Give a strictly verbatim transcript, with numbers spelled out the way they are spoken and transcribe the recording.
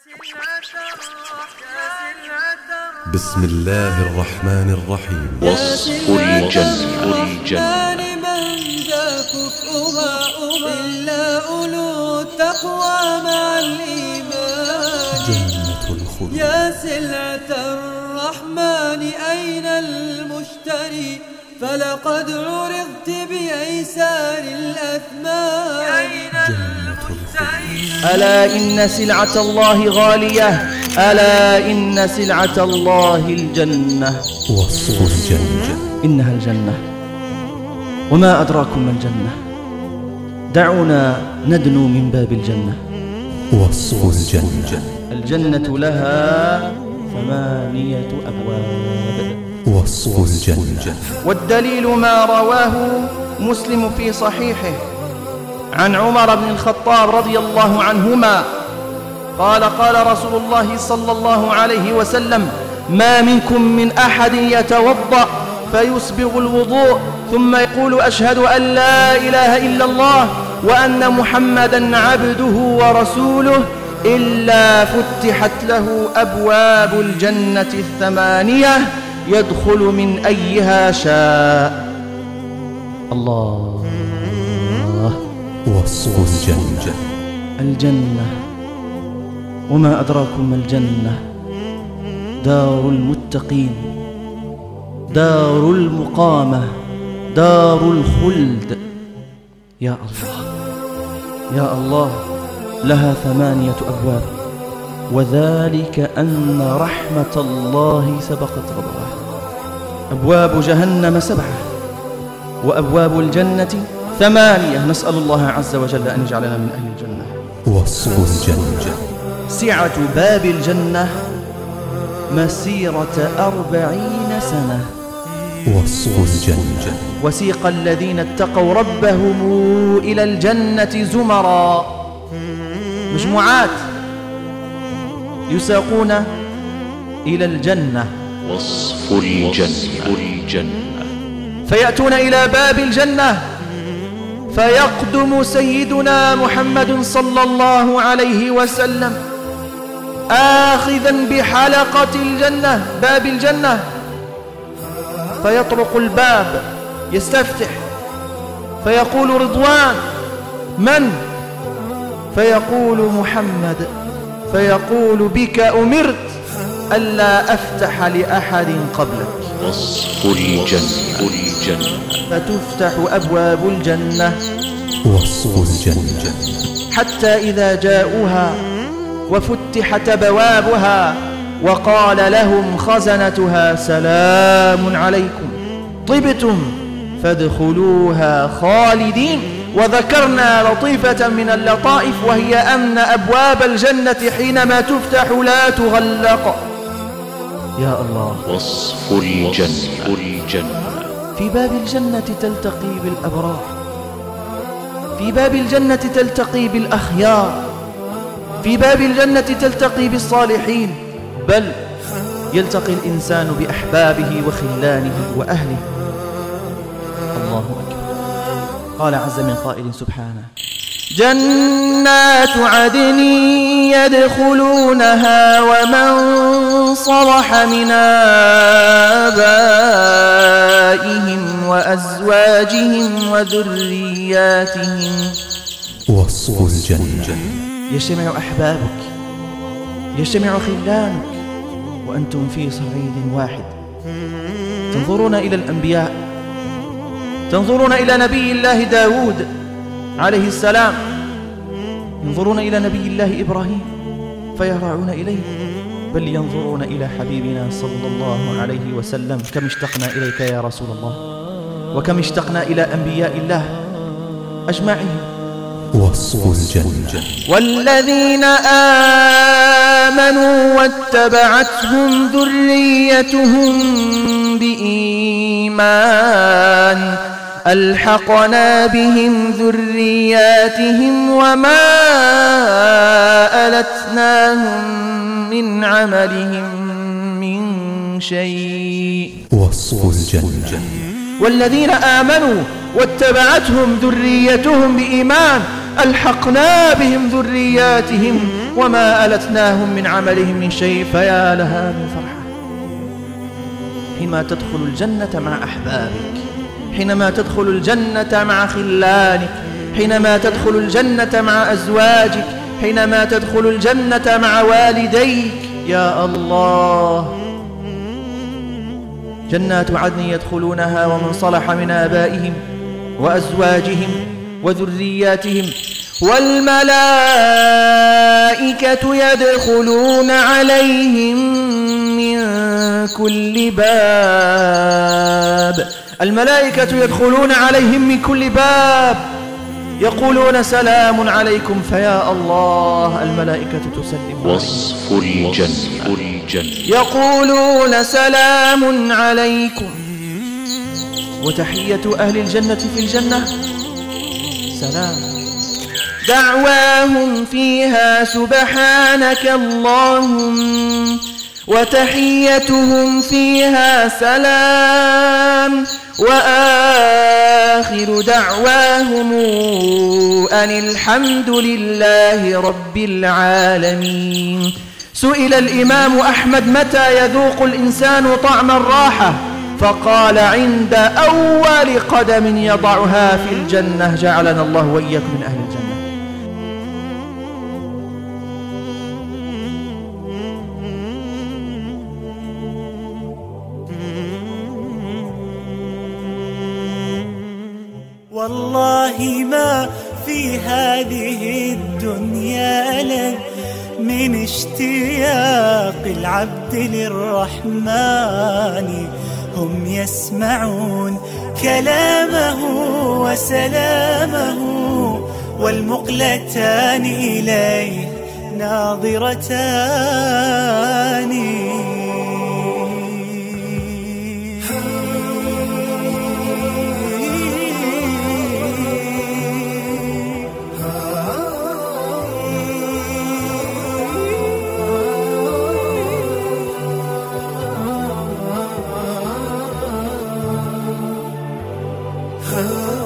بسم الله الرحمن الرحيم. وصف الجنة الجنة من ذا كفؤها إلا أولو التقوى مع الإيمان. جنة الخلد. يا سلعة الرحمن أين المشتري؟ فلقد عرضت بأيسار الأثمان. جنة الخلد. ألا إن سلعة الله غالية، ألا إن سلعة الله الجنة. وصف الجنة. إنها الجنة، وما أدراكم ما الجنة. دعونا ندنو من باب الجنة. وصف الجنة. الجنة لها ثمانية أبواب. وصف الجنة. والدليل ما رواه مسلم في صحيحه عن عمر بن الخطاب رضي الله عنهما قال قال رسول الله صلى الله عليه وسلم: ما منكم من أحد يتوضأ فيسبغ الوضوء ثم يقول أشهد أن لا إله إلا الله وأن محمدا عبده ورسوله إلا فتحت له أبواب الجنة الثمانية يدخل من أيها شاء. الله. وصف الجنة. الجنة، وما أدراكم ما الجنة. دار المتقين، دار المقامة، دار الخلد. يا الله يا الله، لها ثمانية أبواب، وذلك أن رحمة الله سبقت غضبه. أبواب جهنم سبعة، وأبواب الجنة ثمانية. نسأل الله عز وجل أن يجعلنا من أهل الجنة. وصف الجنة. سعة باب الجنة مسيرة أربعين سنة. وصف الجنة. وسيق الذين اتقوا ربهم إلى الجنة زمرا، مجموعات يساقون إلى الجنة. وصف الجنة الجنة. فيأتون إلى باب الجنة فيقدم سيدنا محمد صلى الله عليه وسلم آخذا بحلقة الجنة، باب الجنة، فيطرق الباب، يستفتح، فيقول: رضوان. من؟ فيقول: محمد. فيقول: بك أمرت ألا أفتح لأحد قبلك. وصف الجنة الجنة. فتفتح أبواب الجنة. وصف الجنة. حتى إذا جاءوها وفتحت بوابها وقال لهم خزنتها: سلام عليكم طبتم فادخلوها خالدين. وذكرنا لطيفة من اللطائف، وهي أن أبواب الجنة حينما تفتح لا تغلق. يا الله. وصف الجنة الجنة. في باب الجنة تلتقي بالأبرار، في باب الجنة تلتقي بالأخيار، في باب الجنة تلتقي بالصالحين، بل يلتقي الإنسان بأحبابه وخلانه وأهله. الله أكبر. قال عز من قائل سبحانه: جنات عدن يدخلونها ومن صلح من آبائهم وأزواجهم وذرياتهم. وصف الجنة. يجتمع أحبابك، يجتمع خلانك، وأنتم في صعيد واحد، تنظرون إلى الأنبياء، تنظرون إلى نبي الله داود عليه السلام، ينظرون إلى نبي الله إبراهيم فيرعون إليه، بل ينظرون إلى حبيبنا صلى الله عليه وسلم. كم اشتقنا إليك يا رسول الله، وكم اشتقنا إلى أنبياء الله أجمعين. وصف الجنة. والذين آمنوا واتبعتهم ذريتهم بإيمان ألحقنا بهم ذرياتهم وما ألتناهم من عملهم من شيء. وصف الجنة. والذين آمنوا واتبعتهم ذريتهم بإيمان ألحقنا بهم ذرياتهم وما ألتناهم من عملهم من شيء فيا لها من فرحة. حينما تدخل الجنة مع أحبابك، حينما تدخل الجنة مع خلانك، حينما تدخل الجنة مع أزواجك، حينما تدخل الجنة مع والديك، يا الله. جنات عدن يدخلونها ومن صلح من آبائهم وأزواجهم وذرياتهم، والملائكة يدخلون عليهم من كل باب. الملائكة يدخلون عليهم من كل باب يقولون سلام عليكم، فيا الله الملائكة تسلم. وصف الجنة. الجنة يقولون سلام عليكم، وتحية أهل الجنة في الجنة سلام. دعواهم فيها سبحانك اللهم، وتحيتهم فيها سلام، وآخر دعواهم أن الحمد لله رب العالمين. سئل الإمام أحمد متى يذوق الإنسان طعم الراحة؟ فقال عند أول قدم يضعها في الجنة. جعلنا الله وإياكم من أهل الجنة. والله ما في هذه الدنيا لن من اشتياق العبد للرحمن. هم يسمعون كلامه وسلامه، والمقلتان إليه ناظرتان. Oh